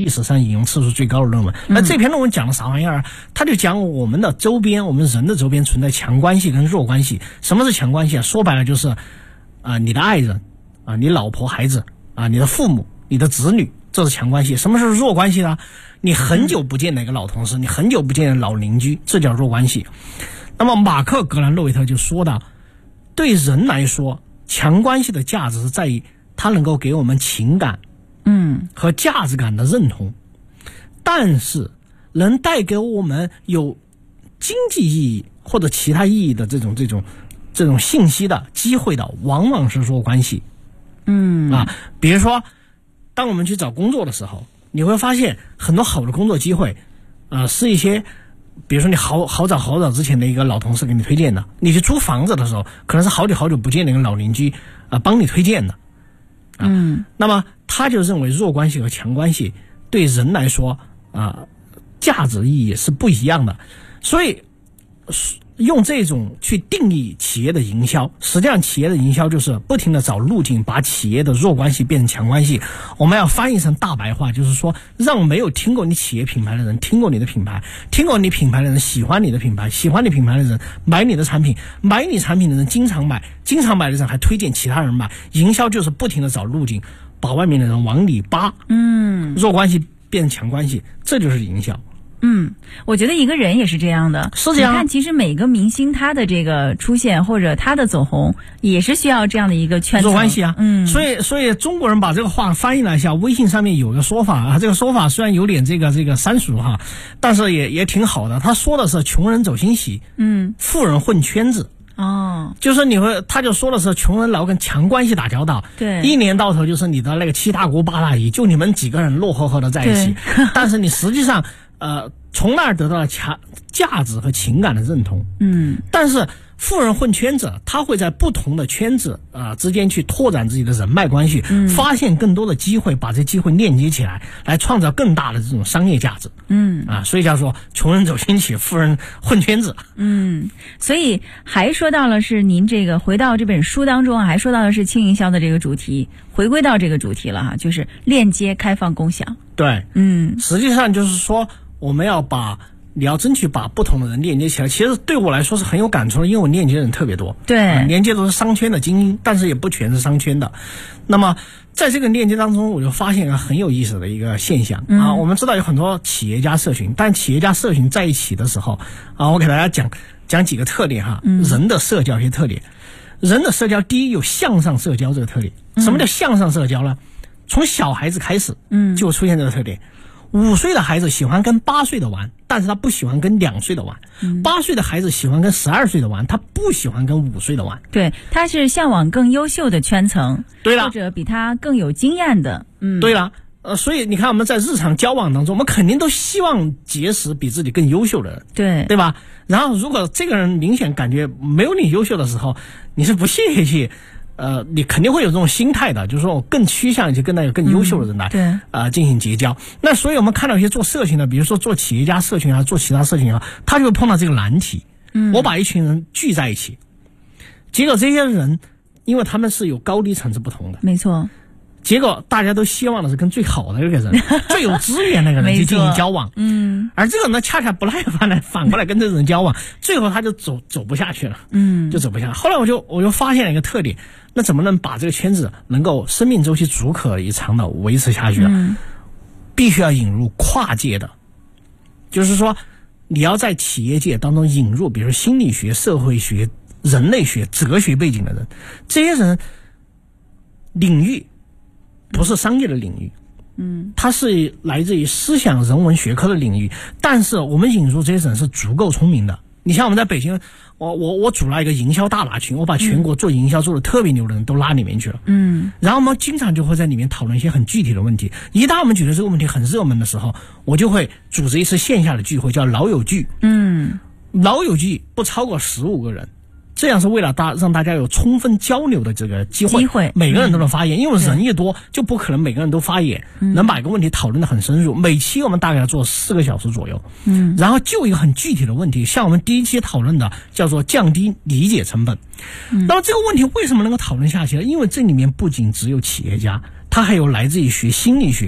历史上引用次数最高的论文。那这篇论文讲的啥玩意儿？他就讲我们的周边，我们人的周边存在强关系跟弱关系。什么是强关系啊？说白了就是你的爱人你老婆孩子你的父母你的子女，这是强关系。什么是弱关系呢？你很久不见哪个老同事，你很久不见老邻居，这叫弱关系。那么马克·格兰洛维特就说到，对人来说，强关系的价值是在于它能够给我们情感和价值感的认同，但是能带给我们有经济意义或者其他意义的这种信息的机会的，往往是弱关系。比如说当我们去找工作的时候，你会发现很多好的工作机会是一些比如说你好早之前的一个老同事给你推荐的，你去租房子的时候可能是好久不见的一个老邻居帮你推荐的那么他就认为弱关系和强关系对人来说价值意义是不一样的。所以用这种去定义企业的营销，实际上企业的营销就是不停地找路径，把企业的弱关系变成强关系。我们要翻译成大白话，就是说让没有听过你企业品牌的人听过你的品牌，听过你品牌的人喜欢你的品牌，喜欢你品牌的人买你的产品，买你产品的人经常买，经常买的人还推荐其他人买。营销就是不停地找路径，把外面的人往里扒，弱关系变成强关系，这就是营销。 我觉得一个人也是这样的， 是这样。 你看，其实每个明星他的这个出现或者他的走红，也是需要这样的一个圈层。 弱关系所以中国人把这个话翻译了一下，微信上面有个说法这个说法虽然有点这个三俗但是也挺好的。他说的是穷人走亲戚，富人混圈子。就是他就说的是穷人老跟强关系打交道， 对， 一年到头就是你的那个七大姑八大姨，就你们几个人乐呵呵的在一起，但是你实际上从那儿得到了价值和情感的认同。但是富人混圈子，他会在不同的圈子之间去拓展自己的人脉关系，发现更多的机会，把这机会链接起来，来创造更大的这种商业价值。所以叫做穷人走亲戚，富人混圈子。 所以还说到了是您这个回到这本书当中还说到的是轻营销的这个主题，回归到这个主题了就是链接、开放、共享。 对，实际上就是说你要争取把不同的人链接起来。其实对我来说是很有感触的，因为我链接的人特别多， 对， 连接都是商圈的精英，但是也不全是商圈的。那么在这个链接当中，我就发现一个很有意思的一个现象我们知道有很多企业家社群，但企业家社群在一起的时候我给大家讲几个特点人的社交一些特点。人的社交，第一有向上社交这个特点。什么叫向上社交呢？从小孩子开始就出现这个特点。5岁的孩子喜欢跟8岁的玩，但是他不喜欢跟2岁的玩。8岁的孩子喜欢跟12岁的玩，他不喜欢跟5岁的玩。 对，他是向往更优秀的圈层， 对了， 或者比他更有经验的。 对了，所以你看我们在日常交往当中，我们肯定都希望结识比自己更优秀的人，对吧？然后如果这个人明显感觉没有你优秀的时候，你是不屑去你肯定会有这种心态的，就是说我更趋向于跟那个更优秀的人来进行结交。那所以我们看到一些做社群的，比如说做企业家社群做其他社群他就会碰到这个难题。我把一群人聚在一起，结果这些人因为他们是有高低层次不同的， 没错， 结果大家都希望的是跟最好的那个人最有资源那个人去进行交往。而这个人呢恰恰不耐烦的反过来跟这个人交往，最后他就走不下去了。就走不下来。后来我就发现了一个特点，那怎么能把这个圈子能够生命周期足可以长的维持下去呢？必须要引入跨界的，就是说你要在企业界当中引入比如心理学、社会学、人类学、哲学背景的人。这些人领域不是商业的领域，它是来自于思想人文学科的领域，但是我们引入这些人是足够聪明的。你像我们在北京，我组了一个营销大拿群，我把全国做营销做的特别牛的人都拉里面去了。然后我们经常就会在里面讨论一些很具体的问题。一旦我们觉得这个问题很热门的时候，我就会组织一次线下的聚会，叫老友聚。老友聚不超过15个人。这样是为了让大家有充分交流的这个机会，每个人都能发言，因为人越多就不可能每个人都发言，能把一个问题讨论得很深入。每期我们大概要做4个小时左右，然后就一个很具体的问题，像我们第一期讨论的叫做降低理解成本。那么这个问题为什么能够讨论下去呢？因为这里面不仅只有企业家，他还有来自于学心理学、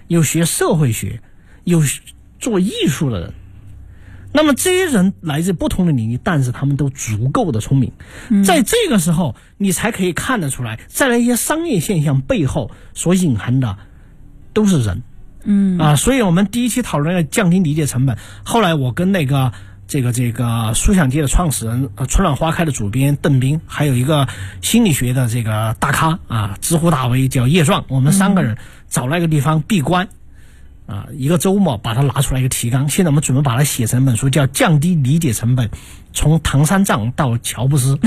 有学社会学，有做艺术的人。那么这些人来自不同的领域，但是他们都足够的聪明。在这个时候，你才可以看得出来，在那些商业现象背后所隐含的都是人。所以我们第一期讨论了降低理解成本，后来我跟那个这个书想街的创始人春暖花开的主编邓斌，还有一个心理学的这个大咖知乎大 V 叫叶壮，我们3个人找了一个地方闭关一个周末把它拿出来一个提纲，现在我们准备把它写成一本书，叫降低理解成本，从唐三藏到乔布斯。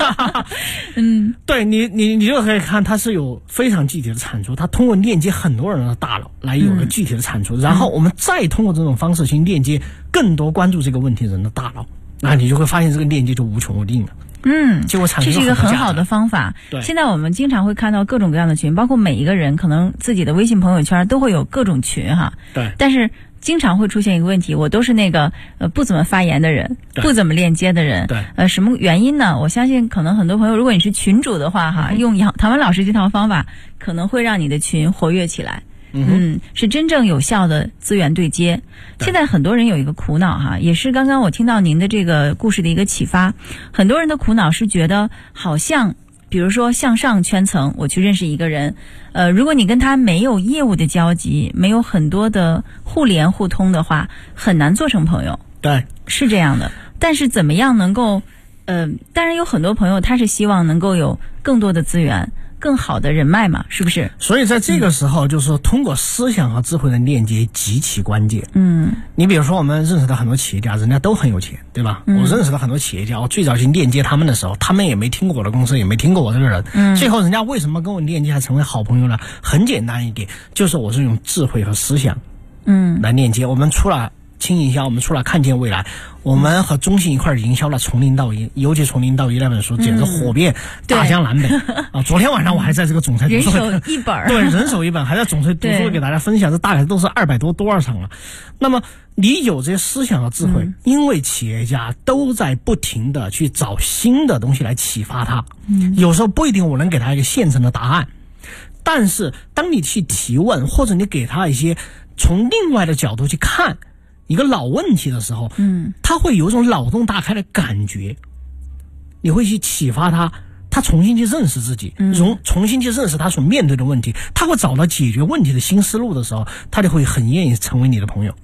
对，你就可以看它是有非常具体的产出，它通过链接很多人的大脑来有个具体的产出，然后我们再通过这种方式去链接更多关注这个问题人的大脑，那你就会发现这个链接就无穷无尽了。就会产生这是一个很好的方法。 对， 现在我们经常会看到各种各样的群，包括每一个人可能自己的微信朋友圈都会有各种群哈。 对， 但是经常会出现一个问题，我都是那个不怎么发言的人，不怎么链接的人。 对， 什么原因呢？我相信可能很多朋友，如果你是群主的话哈，用唐文老师这套方法，可能会让你的群活跃起来。是真正有效的资源对接。现在很多人有一个苦恼哈，也是刚刚我听到您的这个故事的一个启发。很多人的苦恼是觉得好像，比如说向上圈层，我去认识一个人，如果你跟他没有业务的交集，没有很多的互联互通的话，很难做成朋友。 对， 是这样的。但是怎么样能够，当然有很多朋友他是希望能够有更多的资源，更好的人脉嘛，是不是？ 所以在这个时候，就是说通过思想和智慧的链接极其关键。你比如说我们认识的很多企业家，人家都很有钱，对吧？我认识的很多企业家，我最早去链接他们的时候，他们也没听过我的公司，也没听过我这个人。最后人家为什么跟我链接还成为好朋友呢？很简单一点，就是我是用智慧和思想来链接。我们除了轻营销，我们除了看见未来，我们和中信一块营销了从零到一，尤其从零到一那本书简直火遍大江南北昨天晚上我还在这个总裁读书人手一本对，人手一本，还在总裁读书给大家分享，这大概都是200多少场了。那么你有这些思想和智慧，因为企业家都在不停的去找新的东西来启发他，有时候不一定我能给他一个现成的答案，但是当你去提问，或者你给他一些从另外的角度去看一个老问题的时候，他会有一种脑洞大开的感觉，你会去启发他重新去认识自己，重新去认识他所面对的问题，他会找到解决问题的新思路的时候，他就会很愿意成为你的朋友。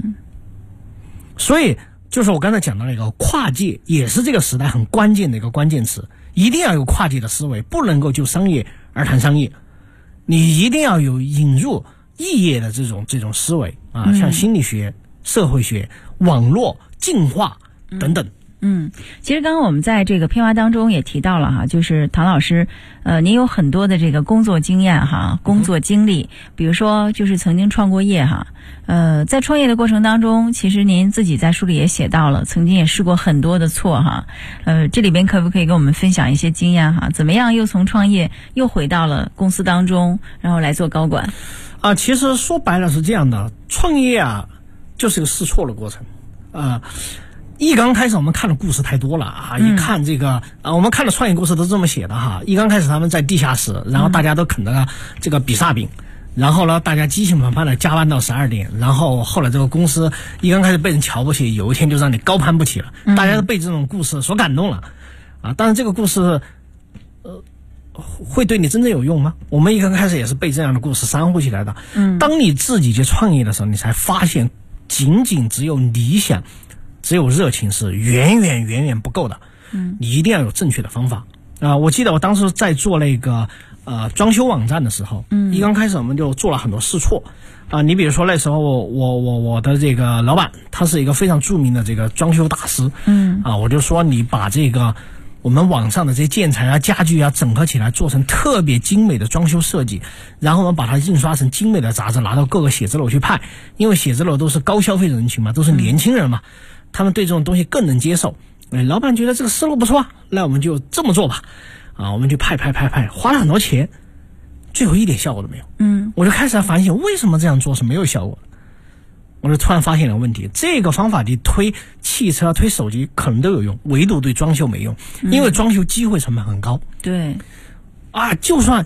所以就是我刚才讲到那个跨界，也是这个时代很关键的一个关键词，一定要有跨界的思维，不能够就商业而谈商业，你一定要有引入异业的这种思维像心理学、社会学、网络、进化等等。 其实刚刚我们在这个片花当中也提到了哈，就是唐老师，您有很多的这个工作经验哈，工作经历，比如说就是曾经创过业哈，在创业的过程当中，其实您自己在书里也写到了，曾经也试过很多的错哈，这里边可不可以跟我们分享一些经验哈？怎么样又从创业又回到了公司当中，然后来做高管？ 其实说白了是这样的，创业就是个试错的过程一刚开始我们看的故事太多了一看这个我们看的创业故事都这么写的哈。一刚开始他们在地下室，然后大家都啃着这个比萨饼，然后呢大家激情澎湃的加班到12点，然后后来这个公司一刚开始被人瞧不起，有一天就让你高攀不起了，大家都被这种故事所感动了当然这个故事会对你真正有用吗？我们一刚开始也是被这样的故事煽乎起来的。当你自己去创业的时候，你才发现仅仅只有理想，只有热情是远远不够的。你一定要有正确的方法我记得我当时在做那个装修网站的时候，一刚开始我们就做了很多试错你比如说那时候我的这个老板他是一个非常著名的这个装修大师，我就说你把这个我们网上的这些建材家具整合起来，做成特别精美的装修设计，然后我们把它印刷成精美的杂志，拿到各个写字楼去派，因为写字楼都是高消费人群嘛，都是年轻人嘛，他们对这种东西更能接受。老板觉得这个思路不错那我们就这么做吧我们就派，花了很多钱，最后一点效果都没有。我就开始反省为什么这样做是没有效果的。我就突然发现了问题，这个方法你推汽车推手机可能都有用，唯独对装修没用，因为装修机会成本很高。 对就算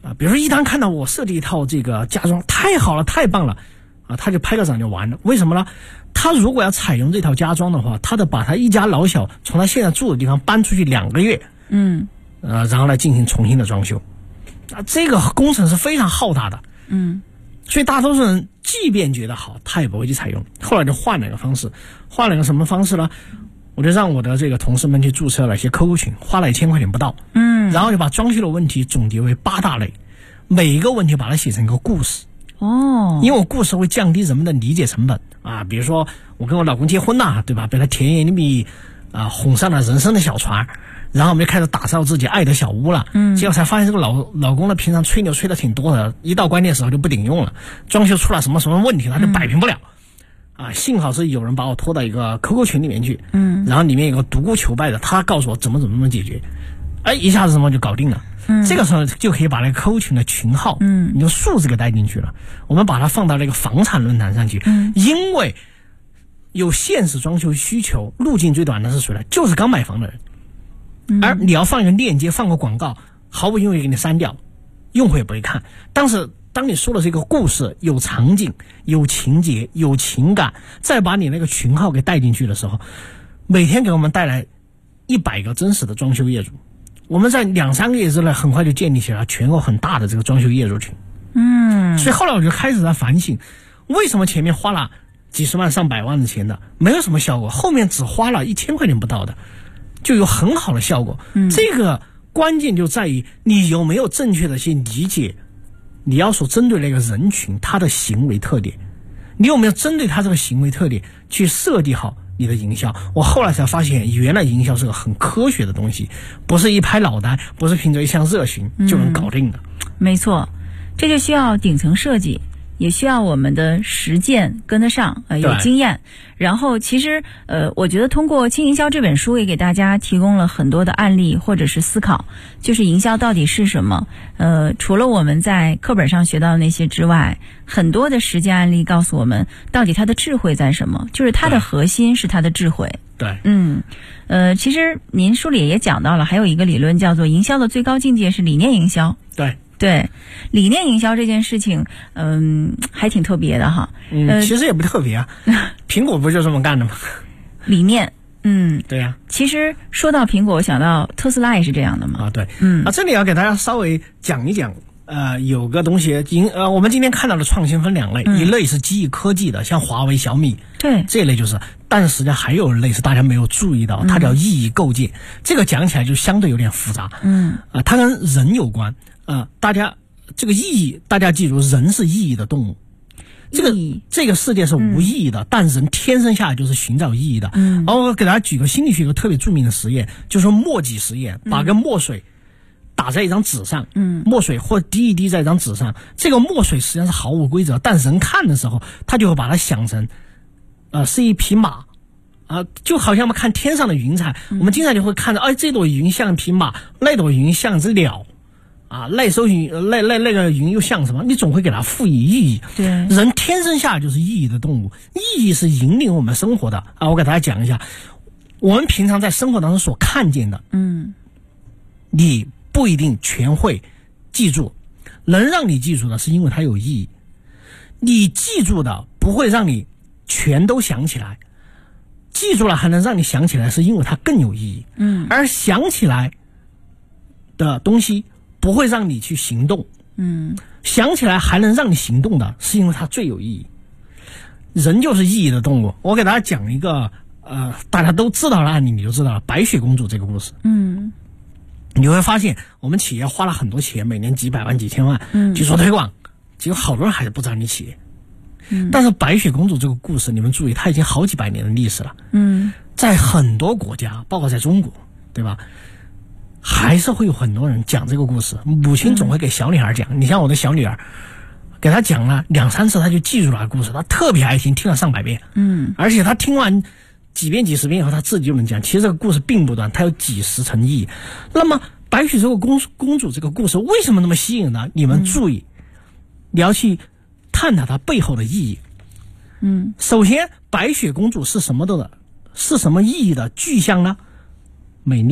比如说一旦看到我设计一套这个家装太好了太棒了他就拍个掌就完了。为什么呢？他如果要采用这套家装的话，他得把他一家老小从他现在住的地方搬出去2个月，然后来进行重新的装修这个工程是非常浩大的，所以大多数人即便觉得好，他也不会去采用。后来就换了一个方式，换了一个什么方式呢？我就让我的这个同事们去注册了一些 QQ 群，花了1000块钱不到，然后就把装修的问题总结为8大类，每一个问题把它写成一个故事。因为我故事会降低人们的理解成本比如说我跟我老公结婚了，对吧？被他甜言蜜语哄上了人生的小船，然后我们就开始打造自己爱的小屋了。结果才发现这个老公呢，平常吹牛吹的挺多的，一到关键时候就不顶用了，装修出了什么问题，他就摆平不了。幸好是有人把我拖到一个 QQ 群里面去，然后里面有个独孤求败的，他告诉我怎么解决，一下子就搞定了。这个时候就可以把那个 QQ 群的群号，你用数字给带进去了。我们把它放到那个房产论坛上去，因为有现实装修需求，路径最短的是谁呢？就是刚买房的人。而你要放一个链接，放个广告，毫不犹豫给你删掉，用户也不会看。但是当你说的这个故事有场景、有情节、有情感，再把你那个群号给带进去的时候，每天给我们带来100个真实的装修业主。我们在2-3个月之内很快就建立起了全国很大的这个装修业主群。所以后来我就开始在反省，为什么前面花了几十万上百万的钱的没有什么效果，后面只花了1000块钱不到的就有很好的效果。这个关键就在于你有没有正确的去理解你要所针对那个人群他的行为特点，你有没有针对他这个行为特点去设计好你的营销。我后来才发现，原来营销是个很科学的东西，不是一拍脑袋，不是凭着一腔热情就能搞定的。 没错，这就需要顶层设计，也需要我们的实践跟得上，有经验。然后其实我觉得通过《轻营销》这本书也给大家提供了很多的案例或者是思考，就是营销到底是什么。除了我们在课本上学到的那些之外，很多的实践案例告诉我们到底它的智慧在什么，就是它的核心是它的智慧。 对， 其实您书里也讲到了，还有一个理论叫做营销的最高境界是理念营销。对，理念营销这件事情，还挺特别的哈。 其实也不特别啊，苹果不就这么干的吗？ 理念， 对呀。 其实说到苹果，我想到特斯拉也是这样的嘛。 对，这里要给大家稍微讲一讲，有个东西，我们今天看到的创新分2类，一类是基于科技的，像华为、小米， 对， 这一类就是，但是实际上还有一类是大家没有注意到，它叫意义构建，这个讲起来就相对有点复杂，它跟人有关。大家这个意义，大家记住，人是意义的动物。这个世界是无意义的，但人天生下来就是寻找意义的。然后我给大家举个心理学一个特别著名的实验，就是墨迹实验，把个墨水打在一张纸上，墨水或滴一滴在一张纸上，这个墨水实际上是毫无规则，但人看的时候，他就会把它想成，是一匹马。就好像我们看天上的云彩，我们经常就会看到，这朵云像一匹马，那朵云像一只鸟。那艘云，那个云又像什么？你总会给它赋予意义。 对， 人天生下来就是意义的动物，意义是引领我们生活的。我给大家讲一下，我们平常在生活当中所看见的，你不一定全会记住，能让你记住的是因为它有意义。你记住的不会让你全都想起来，记住了还能让你想起来，是因为它更有意义。而想起来的东西不会让你去行动，想起来还能让你行动的是因为它最有意义。人就是意义的动物。我给大家讲一个大家都知道的案例，你就知道了，白雪公主这个故事。你会发现我们企业花了很多钱，每年几百万几千万去做推广，结果好多人还是不知道你企业。但是白雪公主这个故事，你们注意，它已经好几百年的历史了。在很多国家，包括在中国，对吧，还是会有很多人讲这个故事。母亲总会给小女孩讲，你像我的小女儿，给她讲了2-3次，她就记住了故事，她特别爱听，听了上百遍。而且她听完几遍几十遍以后，她自己就能讲。其实这个故事并不短，它有几十层意义。那么白雪这个公主这个故事为什么那么吸引呢？你们注意，你要去探讨它背后的意义。首先，白雪公主是什么意义的具象呢？美丽、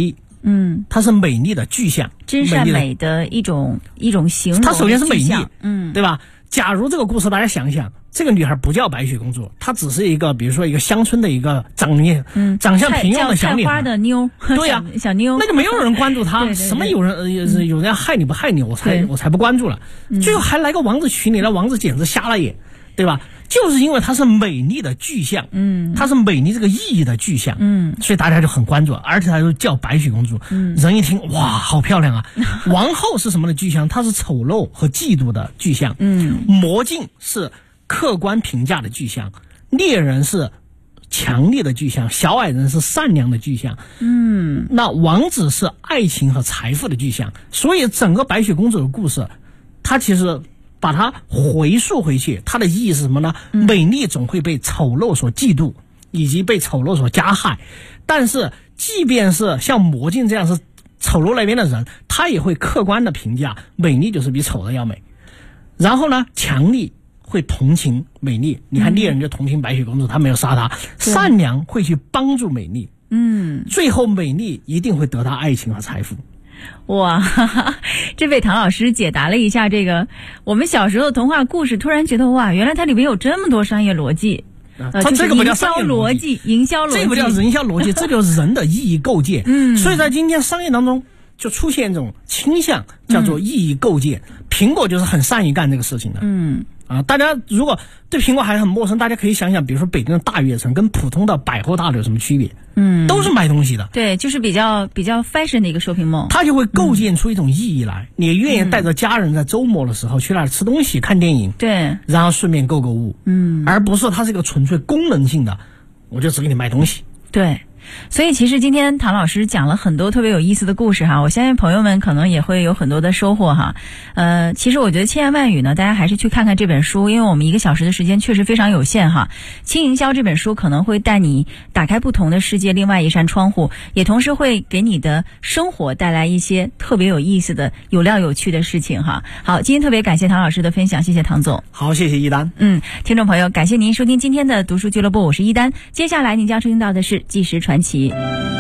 它是美丽的具象， 真善美的一种形容。 它首先是美丽， 对吧？假如这个故事大家想一想，这个女孩不叫白雪公主，她只是一个比如说一个乡村的一个长相平庸的小女孩， 菜花的妞， 对呀， 小妞， 那就没有人关注她。 对什么有人要害你不害你，我才不关注了。最后还来个王子娶你，那王子简直瞎了眼，对吧？就是因为它是美丽的具象，它是美丽这个意义的具象，所以大家就很关注，而且它就叫白雪公主，人一听哇，好漂亮啊！王后是什么的具象？它是丑陋和嫉妒的具象，魔镜是客观评价的具象，猎人是强烈的具象，小矮人是善良的具象，那王子是爱情和财富的具象，所以整个白雪公主的故事，它其实把它回溯回去，它的意义是什么呢？美丽总会被丑陋所嫉妒，以及被丑陋所加害。但是，即便是像魔镜这样是丑陋那边的人，他也会客观的评价美丽就是比丑的要美。然后呢，强力会同情美丽，你看猎人就同情白雪公主，他没有杀她。善良会去帮助美丽，最后美丽一定会得到爱情和财富。 哇，这被唐老师解答了一下这个我们小时候的童话故事，突然觉得哇，原来它里面有这么多商业逻辑。 它这个不叫商业逻辑， 营销逻辑， 这个不叫营销逻辑，这就是人的意义构建。所以在今天商业当中就出现一种倾向，叫做意义构建。苹果就是很善于干这个事情的。大家如果对苹果还很陌生，大家可以想想，比如说北京的大悦城跟普通的百货大楼有什么区别？都是卖东西的。 对，就是比较 fashion 的一个 shopping mall。 它就会构建出一种意义来，你愿意带着家人在周末的时候去那里吃东西、看电影， 对， 然后顺便购物，而不是它是一个纯粹功能性的，我就只给你卖东西。 对。所以其实今天唐老师讲了很多特别有意思的故事哈，我相信朋友们可能也会有很多的收获哈。其实我觉得千言万语呢，大家还是去看看这本书，因为我们1个小时的时间确实非常有限哈。轻营销这本书可能会带你打开不同的世界，另外一扇窗户，也同时会给你的生活带来一些特别有意思的、有料有趣的事情哈。好，今天特别感谢唐老师的分享，谢谢唐总。 好，谢谢一丹。 听众朋友，感谢您收听今天的读书俱乐部，我是一丹。接下来您将收听到的是纪实传奇。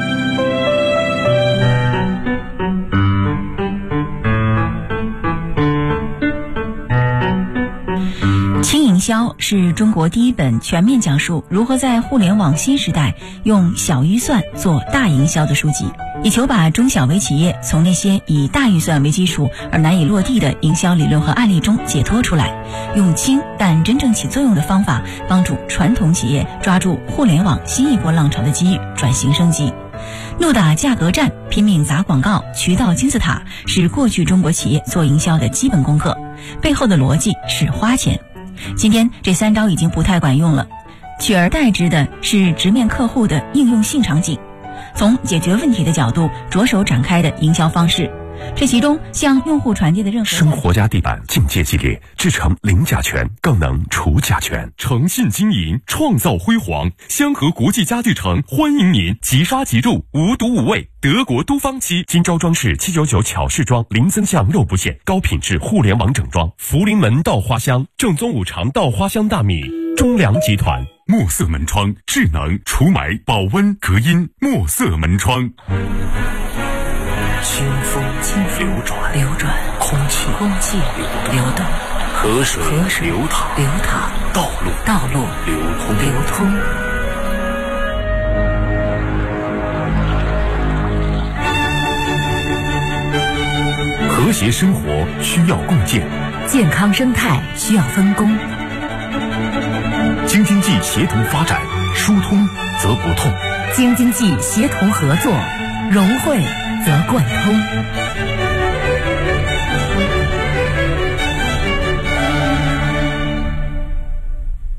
轻营销是中国第一本全面讲述如何在互联网新时代用小预算做大营销的书籍，以求把中小微企业从那些以大预算为基础而难以落地的营销理论和案例中解脱出来，用轻但真正起作用的方法，帮助传统企业抓住互联网新一波浪潮的机遇，转型升级。怒打价格战，拼命砸广告，渠道金字塔是过去中国企业做营销的基本功课，背后的逻辑是花钱。今天这3招已经不太管用了，取而代之的是直面客户的应用性场景，从解决问题的角度着手展开的营销方式。这其中向用户传递的任何生活家地板境界系列，制成零甲醛，更能除甲醛。诚信经营，创造辉煌。香河国际家具城欢迎您，即刷即入，无毒无味。德国都方漆，金招装饰799巧饰装，零增项肉不限，高品质互联网整装。福临门稻花香，正宗5常稻花香大米。中粮集团墨色门窗，智能除霾、保温、隔音。墨色门窗。清风流转，空气流动，河水流淌，道路流通。和谐生活需要共建， 健康生态需要分工。 京津冀协同发展，疏通则不痛； 京津冀协同合作，融汇则贯通。